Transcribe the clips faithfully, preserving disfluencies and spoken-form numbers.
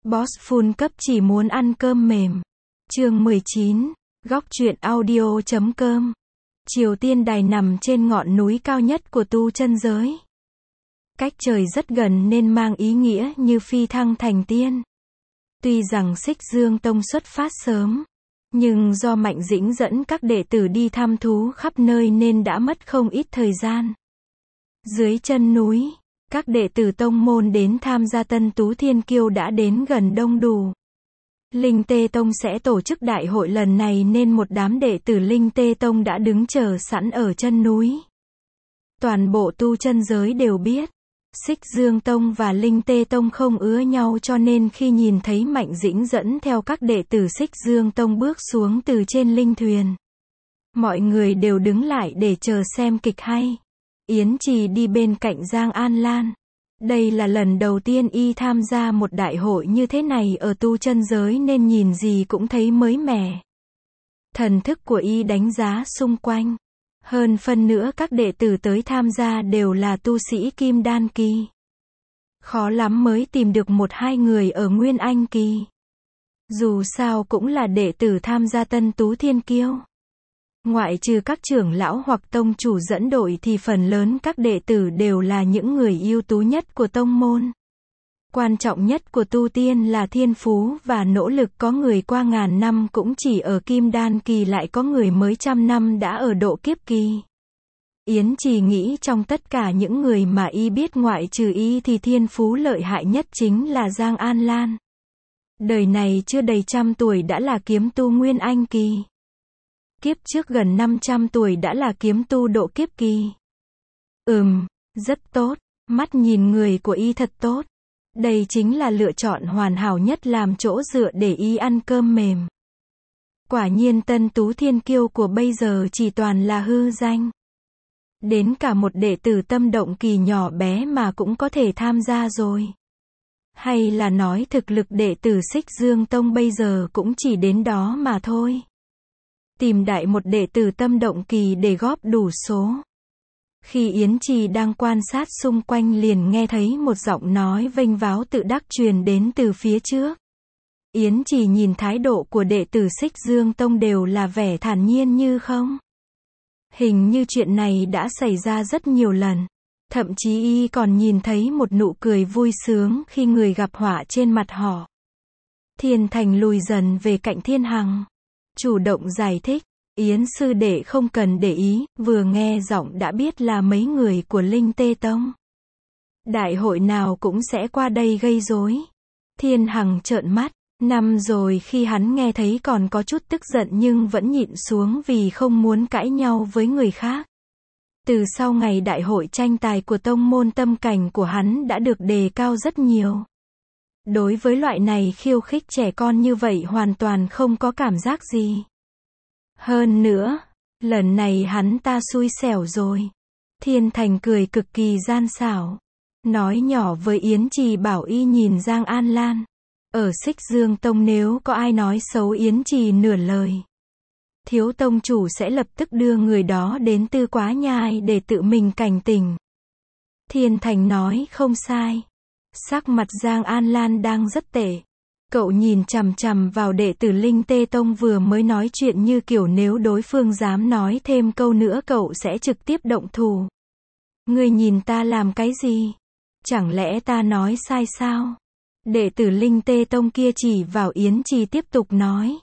Boss full cấp chỉ muốn ăn cơm mềm. Chương mười chín, góc truyện audio chấm com. Triều Tiên Đài nằm trên ngọn núi cao nhất của tu chân giới. Cách trời rất gần nên mang ý nghĩa như phi thăng thành tiên. Tuy rằng Xích Dương Tông xuất phát sớm, nhưng do Mạnh Dĩnh dẫn các đệ tử đi thăm thú khắp nơi nên đã mất không ít thời gian. Dưới chân núi, các đệ tử tông môn đến tham gia Tân Tú Thiên Kiêu đã đến gần đông đủ. Linh Tê Tông sẽ tổ chức đại hội lần này nên một đám đệ tử Linh Tê Tông đã đứng chờ sẵn ở chân núi. Toàn bộ tu chân giới đều biết, Xích Dương Tông và Linh Tê Tông không ưa nhau, cho nên khi nhìn thấy Mạnh Dĩnh dẫn theo các đệ tử Xích Dương Tông bước xuống từ trên linh thuyền, mọi người đều đứng lại để chờ xem kịch hay. Yến Trì đi bên cạnh Giang An Lan. Đây là lần đầu tiên y tham gia một đại hội như thế này ở tu chân giới nên nhìn gì cũng thấy mới mẻ. Thần thức của y đánh giá xung quanh. Hơn phân nữa các đệ tử tới tham gia đều là tu sĩ Kim Đan Kỳ. Khó lắm mới tìm được một hai người ở Nguyên Anh Kỳ. Dù sao cũng là đệ tử tham gia Tân Tú Thiên Kiêu. Ngoại trừ các trưởng lão hoặc tông chủ dẫn đội thì phần lớn các đệ tử đều là những người ưu tú nhất của tông môn. Quan trọng nhất của tu tiên là thiên phú và nỗ lực, có người qua ngàn năm cũng chỉ ở Kim Đan Kỳ, lại có người mới trăm năm đã ở độ kiếp kỳ. Yến Trì nghĩ trong tất cả những người mà y biết ngoại trừ y thì thiên phú lợi hại nhất chính là Giang An Lan. Đời này chưa đầy trăm tuổi đã là kiếm tu Nguyên Anh Kỳ. Kiếp trước gần năm trăm tuổi đã là kiếm tu độ kiếp kỳ. Ừm, rất tốt, mắt nhìn người của y thật tốt. Đây chính là lựa chọn hoàn hảo nhất làm chỗ dựa để y ăn cơm mềm. Quả nhiên Tân Tú Thiên Kiêu của bây giờ chỉ toàn là hư danh. Đến cả một đệ tử Tâm Động Kỳ nhỏ bé mà cũng có thể tham gia rồi. Hay là nói thực lực đệ tử Xích Dương Tông bây giờ cũng chỉ đến đó mà thôi. Tìm đại một đệ tử Tâm Động Kỳ để góp đủ số. Khi Yến Trì đang quan sát xung quanh liền nghe thấy một giọng nói vênh váo tự đắc truyền đến từ phía trước. Yến Trì nhìn thái độ của đệ tử Xích Dương Tông đều là vẻ thản nhiên như không. Hình như chuyện này đã xảy ra rất nhiều lần. Thậm chí y còn nhìn thấy một nụ cười vui sướng khi người gặp họa trên mặt họ. Thiên Thành lùi dần về cạnh Thiên Hằng, chủ động giải thích. Yến sư đệ không cần để ý, vừa nghe giọng đã biết là mấy người của Linh Tê Tông. Đại hội nào cũng sẽ qua đây gây rối. Thiên Hằng trợn mắt, năm rồi khi hắn nghe thấy còn có chút tức giận nhưng vẫn nhịn xuống vì không muốn cãi nhau với người khác. Từ sau ngày đại hội tranh tài của tông môn, tâm cảnh của hắn đã được đề cao rất nhiều. Đối với loại này khiêu khích trẻ con như vậy hoàn toàn không có cảm giác gì. Hơn nữa, lần này hắn ta xui xẻo rồi. Thiên Thành cười cực kỳ gian xảo. Nói nhỏ với Yến Trì bảo y nhìn Giang An Lan. Ở Xích Dương Tông nếu có ai nói xấu Yến Trì nửa lời, thiếu tông chủ sẽ lập tức đưa người đó đến Tư Quá Nhai để tự mình cảnh tỉnh. Thiên Thành nói không sai. Sắc mặt Giang An Lan đang rất tệ. Cậu nhìn chằm chằm vào đệ tử Linh Tê Tông vừa mới nói chuyện như kiểu nếu đối phương dám nói thêm câu nữa cậu sẽ trực tiếp động thủ. Ngươi nhìn ta làm cái gì? Chẳng lẽ ta nói sai sao? Đệ tử Linh Tê Tông kia chỉ vào Yến Trì tiếp tục nói.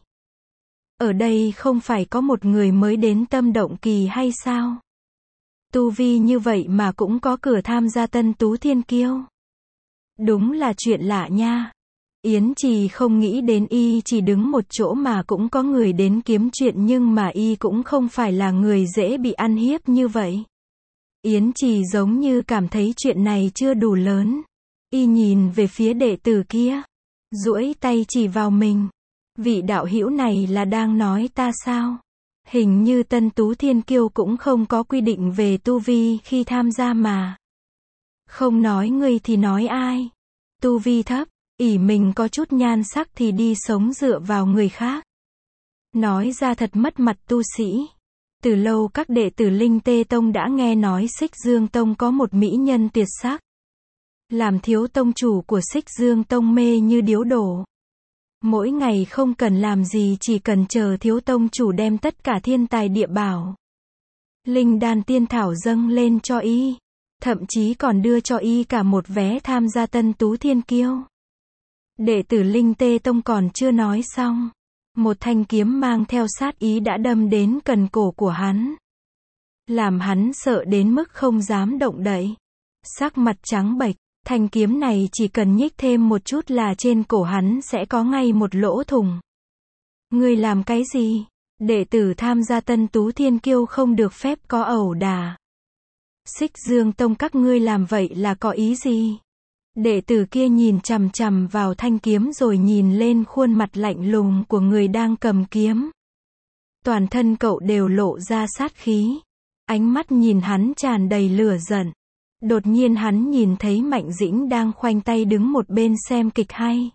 Ở đây không phải có một người mới đến Tâm Động Kỳ hay sao? Tu vi như vậy mà cũng có cửa tham gia Tân Tú Thiên Kiêu. Đúng là chuyện lạ nha. Yến Trì không nghĩ đến y chỉ đứng một chỗ mà cũng có người đến kiếm chuyện, nhưng mà y cũng không phải là người dễ bị ăn hiếp như vậy. Yến Trì giống như cảm thấy chuyện này chưa đủ lớn. Y nhìn về phía đệ tử kia, duỗi tay chỉ vào mình. Vị đạo hữu này là đang nói ta sao? Hình như Tân Tú Thiên Kiêu cũng không có quy định về tu vi khi tham gia mà. Không nói ngươi thì nói ai? Tu vi thấp, ỷ mình có chút nhan sắc thì đi sống dựa vào người khác. Nói ra thật mất mặt tu sĩ. Từ lâu các đệ tử Linh Tê Tông đã nghe nói Xích Dương Tông có một mỹ nhân tuyệt sắc. Làm thiếu tông chủ của Xích Dương Tông mê như điếu đổ. Mỗi ngày không cần làm gì, chỉ cần chờ thiếu tông chủ đem tất cả thiên tài địa bảo, linh đan tiên thảo dâng lên cho y. Thậm chí còn đưa cho y cả một vé tham gia Tân Tú Thiên Kiêu. Đệ tử Linh Tê Tông còn chưa nói xong, một thanh kiếm mang theo sát ý đã đâm đến cần cổ của hắn, làm hắn sợ đến mức không dám động đậy. Sắc mặt trắng bệch, thanh kiếm này chỉ cần nhích thêm một chút là trên cổ hắn sẽ có ngay một lỗ thủng. Ngươi làm cái gì? Đệ tử tham gia Tân Tú Thiên Kiêu không được phép có ẩu đả. Xích Dương Tông các ngươi làm vậy là có ý gì? Đệ tử kia nhìn chằm chằm vào thanh kiếm rồi nhìn lên khuôn mặt lạnh lùng của người đang cầm kiếm. Toàn thân cậu đều lộ ra sát khí. Ánh mắt nhìn hắn tràn đầy lửa giận. Đột nhiên hắn nhìn thấy Mạnh Dĩnh đang khoanh tay đứng một bên xem kịch hay.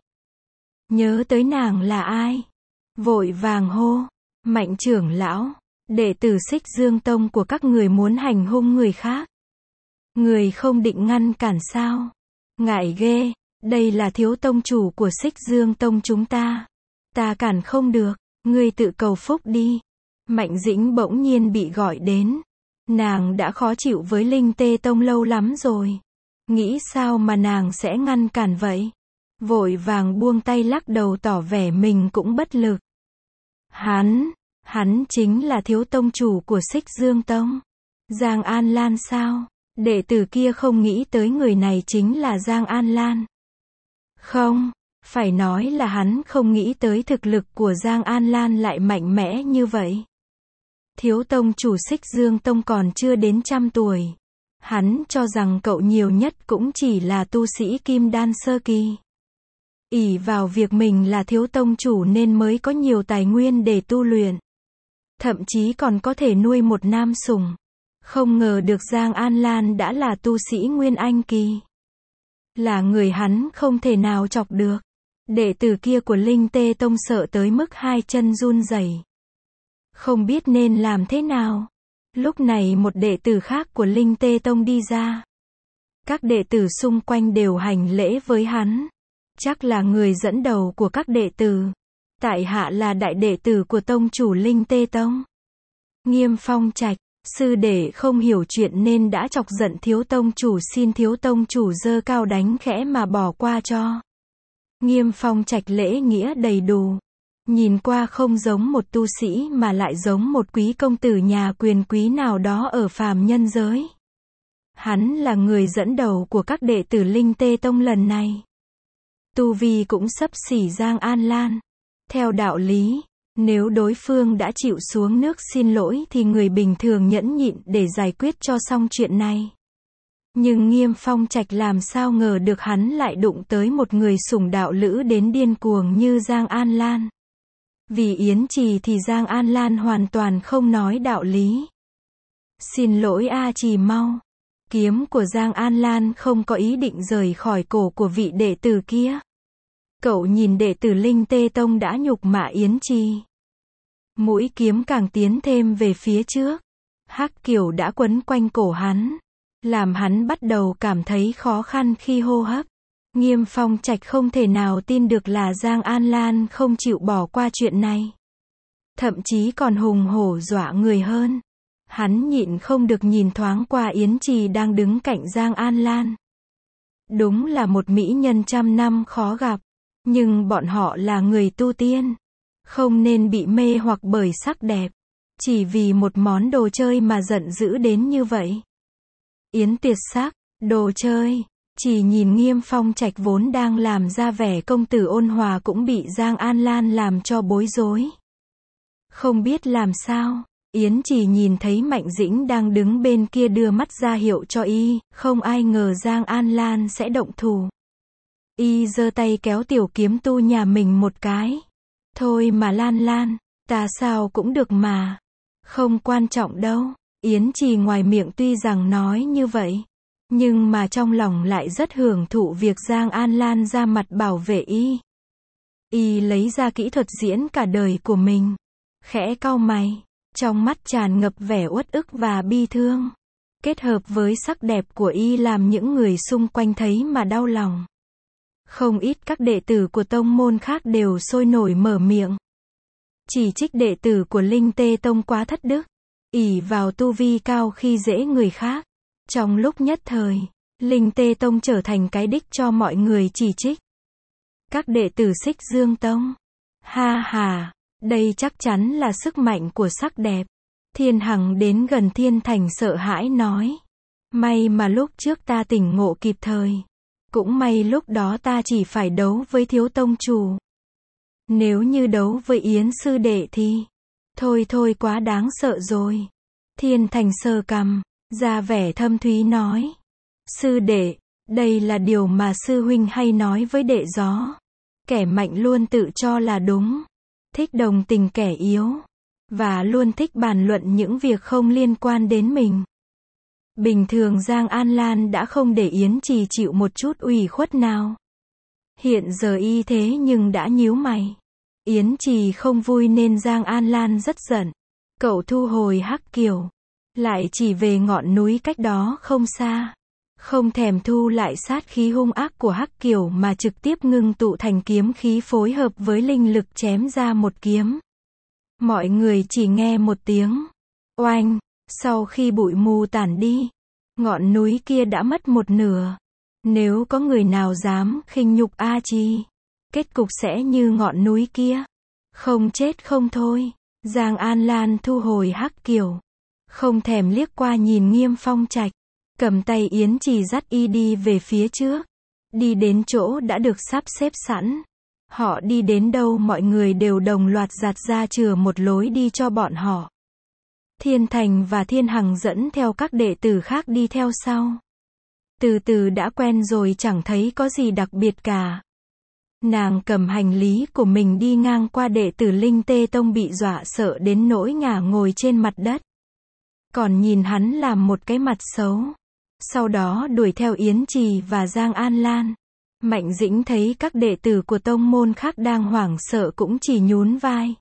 Nhớ tới nàng là ai? Vội vàng hô, Mạnh trưởng lão, đệ tử Xích Dương Tông của các người muốn hành hung người khác. Người không định ngăn cản sao? Ngại ghê, đây là thiếu tông chủ của Xích Dương Tông chúng ta. Ta cản không được, ngươi tự cầu phúc đi. Mạnh Dĩnh bỗng nhiên bị gọi đến. Nàng đã khó chịu với Linh Tê Tông lâu lắm rồi. Nghĩ sao mà nàng sẽ ngăn cản vậy? Vội vàng buông tay lắc đầu tỏ vẻ mình cũng bất lực. Hắn, hắn chính là thiếu tông chủ của Xích Dương Tông. Giang An Lan sao? Đệ tử kia không nghĩ tới người này chính là Giang An Lan. Không, phải nói là hắn không nghĩ tới thực lực của Giang An Lan lại mạnh mẽ như vậy. Thiếu tông chủ Xích Dương Tông còn chưa đến trăm tuổi. Hắn cho rằng cậu nhiều nhất cũng chỉ là tu sĩ kim đan sơ kỳ. Ỷ vào việc mình là thiếu tông chủ nên mới có nhiều tài nguyên để tu luyện. Thậm chí còn có thể nuôi một nam sủng. Không ngờ được Giang An Lan đã là tu sĩ Nguyên Anh kỳ. Là người hắn không thể nào chọc được. Đệ tử kia của Linh Tê Tông sợ tới mức hai chân run rẩy. Không biết nên làm thế nào. Lúc này một đệ tử khác của Linh Tê Tông đi ra. Các đệ tử xung quanh đều hành lễ với hắn. Chắc là người dẫn đầu của các đệ tử. Tại hạ là đại đệ tử của tông chủ Linh Tê Tông. Nghiêm Phong Trạch, sư đệ không hiểu chuyện nên đã chọc giận thiếu tông chủ, xin thiếu tông chủ giơ cao đánh khẽ mà bỏ qua cho. Nghiêm Phong Trạch lễ nghĩa đầy đủ. Nhìn qua không giống một tu sĩ mà lại giống một quý công tử nhà quyền quý nào đó ở phàm nhân giới. Hắn là người dẫn đầu của các đệ tử Linh Tê Tông lần này. Tu vi cũng xấp xỉ Giang An Lan. Theo đạo lý, nếu đối phương đã chịu xuống nước xin lỗi thì người bình thường nhẫn nhịn để giải quyết cho xong chuyện này. Nhưng Nghiêm Phong Trạch làm sao ngờ được hắn lại đụng tới một người sủng đạo lữ đến điên cuồng như Giang An Lan. Vì Yến Trì thì Giang An Lan hoàn toàn không nói đạo lý. Xin lỗi A Trì mau. Kiếm của Giang An Lan không có ý định rời khỏi cổ của vị đệ tử kia. Cậu nhìn đệ tử Linh Tê Tông đã nhục mạ Yến Trì. Mũi kiếm càng tiến thêm về phía trước. Hắc Kiều đã quấn quanh cổ hắn, làm hắn bắt đầu cảm thấy khó khăn khi hô hấp. Nghiêm Phong Trạch không thể nào tin được là Giang An Lan không chịu bỏ qua chuyện này. Thậm chí còn hùng hổ dọa người hơn. Hắn nhịn không được nhìn thoáng qua Yến Trì đang đứng cạnh Giang An Lan. Đúng là một mỹ nhân trăm năm khó gặp. Nhưng bọn họ là người tu tiên. Không nên bị mê hoặc bởi sắc đẹp. Chỉ vì một món đồ chơi mà giận dữ đến như vậy. Yến Tuyệt Sắc, đồ chơi. Chỉ nhìn Nghiêm Phong Trạch vốn đang làm ra vẻ công tử ôn hòa cũng bị Giang An Lan làm cho bối rối. Không biết làm sao, Yến chỉ nhìn thấy Mạnh Dĩnh đang đứng bên kia đưa mắt ra hiệu cho y, không ai ngờ Giang An Lan sẽ động thủ. Y giơ tay kéo tiểu kiếm tu nhà mình một cái. Thôi mà Lan Lan, ta sao cũng được mà. Không quan trọng đâu. Yến Trì ngoài miệng tuy rằng nói như vậy, nhưng mà trong lòng lại rất hưởng thụ việc Giang An Lan ra mặt bảo vệ y. Y lấy ra kỹ thuật diễn cả đời của mình. Khẽ cau mày, trong mắt tràn ngập vẻ uất ức và bi thương. kết hợp với sắc đẹp của y làm những người xung quanh thấy mà đau lòng. Không ít các đệ tử của tông môn khác đều sôi nổi mở miệng chỉ trích đệ tử của Linh Tê Tông quá thất đức, ỷ vào tu vi cao khi dễ người khác. Trong lúc nhất thời, Linh Tê Tông trở thành cái đích cho mọi người chỉ trích. Các đệ tử Xích Dương Tông, ha ha, đây chắc chắn là sức mạnh của sắc đẹp. Thiên Hằng đến gần Thiên Thành sợ hãi nói, may mà lúc trước ta tỉnh ngộ kịp thời. Cũng may lúc đó ta chỉ phải đấu với thiếu tông chủ. Nếu như đấu với Yến sư đệ thì, thôi thôi quá đáng sợ rồi. Thiên Thành sờ cằm, ra vẻ thâm thúy nói, sư đệ, đây là điều mà sư huynh hay nói với đệ gió. Kẻ mạnh luôn tự cho là đúng, thích đồng tình kẻ yếu, và luôn thích bàn luận những việc không liên quan đến mình. Bình thường Giang An Lan đã không để Yến Trì chịu một chút ủy khuất nào. Hiện giờ y thế nhưng đã nhíu mày. Yến Trì không vui nên Giang An Lan rất giận. Cậu thu hồi hắc kiều, lại chỉ về ngọn núi cách đó không xa. Không thèm thu lại sát khí hung ác của hắc kiều mà trực tiếp ngưng tụ thành kiếm khí phối hợp với linh lực chém ra một kiếm. Mọi người chỉ nghe một tiếng oanh. Sau khi bụi mù tản đi, ngọn núi kia đã mất một nửa. Nếu có người nào dám khinh nhục A Chi, kết cục sẽ như ngọn núi kia. Không chết không thôi. Giang An Lan thu hồi hắc kiều, không thèm liếc qua nhìn Nghiêm Phong Trạch, cầm tay Yến Trì dắt y đi về phía trước. Đi đến chỗ đã được sắp xếp sẵn. Họ đi đến đâu mọi người đều đồng loạt giạt ra chừa một lối đi cho bọn họ. Thiên Thành và Thiên Hằng dẫn theo các đệ tử khác đi theo sau. Từ từ đã quen rồi chẳng thấy có gì đặc biệt cả. Nàng cầm hành lý của mình đi ngang qua đệ tử Linh Tê Tông bị dọa sợ đến nỗi ngả ngồi trên mặt đất. Còn nhìn hắn làm một cái mặt xấu. Sau đó đuổi theo Yến Trì và Giang An Lan. Mạnh Dĩnh thấy các đệ tử của tông môn khác đang hoảng sợ cũng chỉ nhún vai.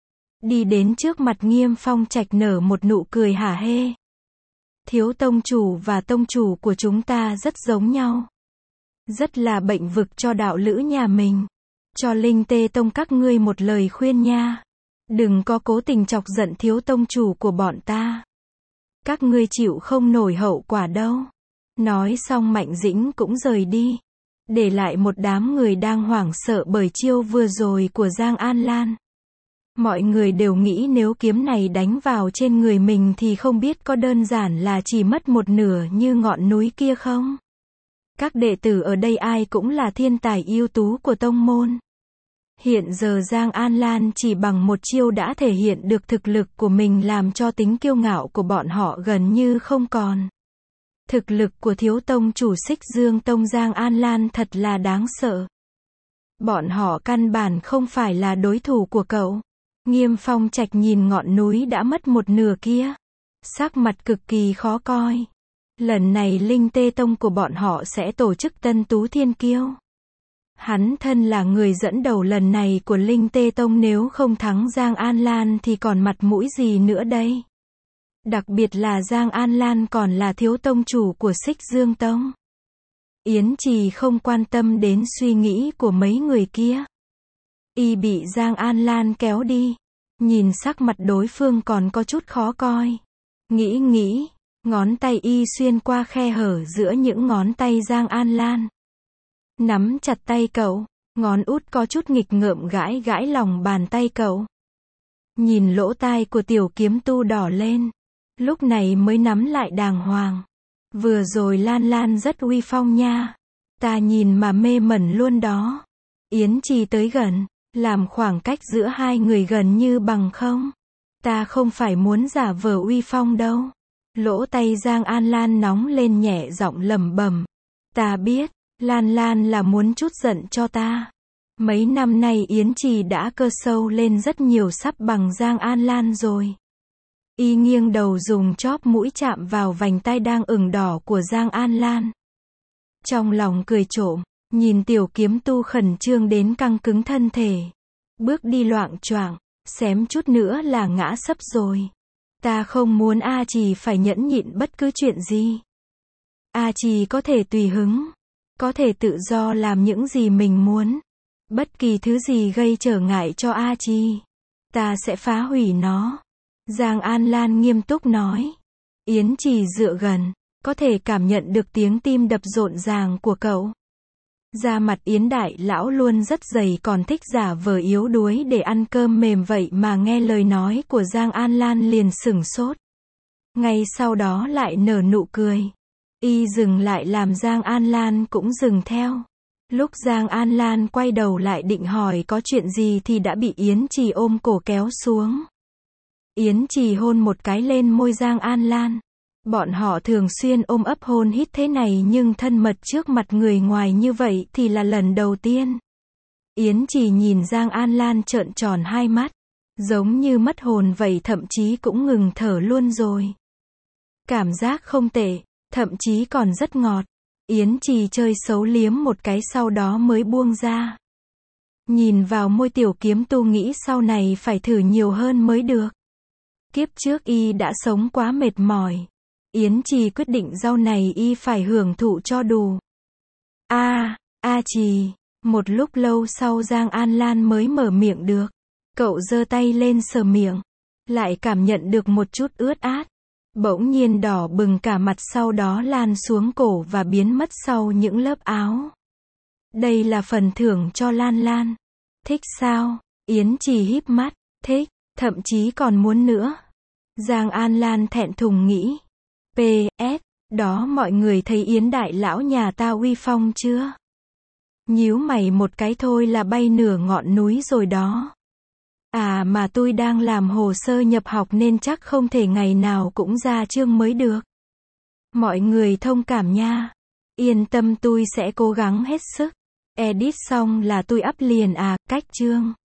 Đi đến trước mặt Nghiêm Phong Trạch nở một nụ cười hả hê. Thiếu tông chủ và tông chủ của chúng ta rất giống nhau. Rất là bệnh vực cho đạo lữ nhà mình. Cho Linh Tê Tông các ngươi một lời khuyên nha. Đừng có cố tình chọc giận thiếu tông chủ của bọn ta. Các ngươi chịu không nổi hậu quả đâu. Nói xong Mạnh Dĩnh cũng rời đi. Để lại một đám người đang hoảng sợ bởi chiêu vừa rồi của Giang An Lan. Mọi người đều nghĩ nếu kiếm này đánh vào trên người mình thì không biết có đơn giản là chỉ mất một nửa như ngọn núi kia không? Các đệ tử ở đây ai cũng là thiên tài ưu tú của tông môn. Hiện giờ Giang An Lan chỉ bằng một chiêu đã thể hiện được thực lực của mình làm cho tính kiêu ngạo của bọn họ gần như không còn. Thực lực của thiếu tông chủ Xích Dương Tông Giang An Lan thật là đáng sợ. Bọn họ căn bản không phải là đối thủ của cậu. Nghiêm Phong Trạch nhìn ngọn núi đã mất một nửa kia. Sắc mặt cực kỳ khó coi. Lần này Linh Tê Tông của bọn họ sẽ tổ chức Tân Tú Thiên Kiêu. Hắn thân là người dẫn đầu lần này của Linh Tê Tông, nếu không thắng Giang An Lan thì còn mặt mũi gì nữa đây? Đặc biệt là Giang An Lan còn là thiếu tông chủ của Xích Dương Tông. Yến Trì không quan tâm đến suy nghĩ của mấy người kia. Y bị Giang An Lan kéo đi. Nhìn sắc mặt đối phương còn có chút khó coi. Nghĩ nghĩ, ngón tay y xuyên qua khe hở giữa những ngón tay Giang An Lan. Nắm chặt tay cậu, ngón út có chút nghịch ngợm gãi gãi lòng bàn tay cậu. Nhìn lỗ tai của tiểu kiếm tu đỏ lên. Lúc này mới nắm lại đàng hoàng. Vừa rồi Lan Lan rất uy phong nha. Ta nhìn mà mê mẩn luôn đó. Yến Trì tới gần, làm khoảng cách giữa hai người gần như bằng không. Ta không phải muốn giả vờ uy phong đâu. Lỗ tay Giang An Lan nóng lên nhẹ giọng lẩm bẩm. Ta biết, Lan Lan là muốn chút giận cho ta. Mấy năm nay Yến Trì đã cơ sâu lên rất nhiều, sắp bằng Giang An Lan rồi. Y nghiêng đầu dùng chóp mũi chạm vào vành tai đang ửng đỏ của Giang An Lan. Trong lòng cười trộm, nhìn tiểu kiếm tu khẩn trương đến căng cứng thân thể. Bước đi loạng choạng, xém chút nữa là ngã sấp rồi. Ta không muốn A Trì phải nhẫn nhịn bất cứ chuyện gì. A Trì có thể tùy hứng, có thể tự do làm những gì mình muốn. Bất kỳ thứ gì gây trở ngại cho A Trì, ta sẽ phá hủy nó. Giang An Lan nghiêm túc nói. Yến Trì dựa gần, có thể cảm nhận được tiếng tim đập rộn ràng của cậu. Da mặt Yến đại lão luôn rất dày, còn thích giả vờ yếu đuối để ăn cơm mềm, vậy mà nghe lời nói của Giang An Lan liền sửng sốt. Ngay sau đó lại nở nụ cười. Y dừng lại làm Giang An Lan cũng dừng theo. Lúc Giang An Lan quay đầu lại định hỏi có chuyện gì thì đã bị Yến Trì ôm cổ kéo xuống. Yến Trì hôn một cái lên môi Giang An Lan. Bọn họ thường xuyên ôm ấp hôn hít thế này nhưng thân mật trước mặt người ngoài như vậy thì là lần đầu tiên. Yến Trì nhìn Giang An Lan trợn tròn hai mắt, giống như mất hồn vậy, thậm chí cũng ngừng thở luôn rồi. Cảm giác không tệ, thậm chí còn rất ngọt. Yến Trì chơi xấu liếm một cái sau đó mới buông ra. Nhìn vào môi Tiểu Kiếm Tu nghĩ sau này phải thử nhiều hơn mới được. Kiếp trước y đã sống quá mệt mỏi. Yến Trì quyết định sau này y phải hưởng thụ cho đủ. A, A Trì. Một lúc lâu sau Giang An Lan mới mở miệng được. Cậu giơ tay lên sờ miệng, lại cảm nhận được một chút ướt át. Bỗng nhiên đỏ bừng cả mặt, sau đó lan xuống cổ và biến mất sau những lớp áo. Đây là phần thưởng cho Lan Lan. Thích sao? Yến Trì híp mắt. Thích, thậm chí còn muốn nữa. Giang An Lan thẹn thùng nghĩ. pê ét, đó mọi người thấy Yến đại lão nhà ta uy phong chưa? Nhíu mày một cái thôi là bay nửa ngọn núi rồi đó. À mà tôi đang làm hồ sơ nhập học nên chắc không thể ngày nào cũng ra chương mới được. Mọi người thông cảm nha. Yên tâm, tôi sẽ cố gắng hết sức. Edit xong là tôi up liền à, cách chương.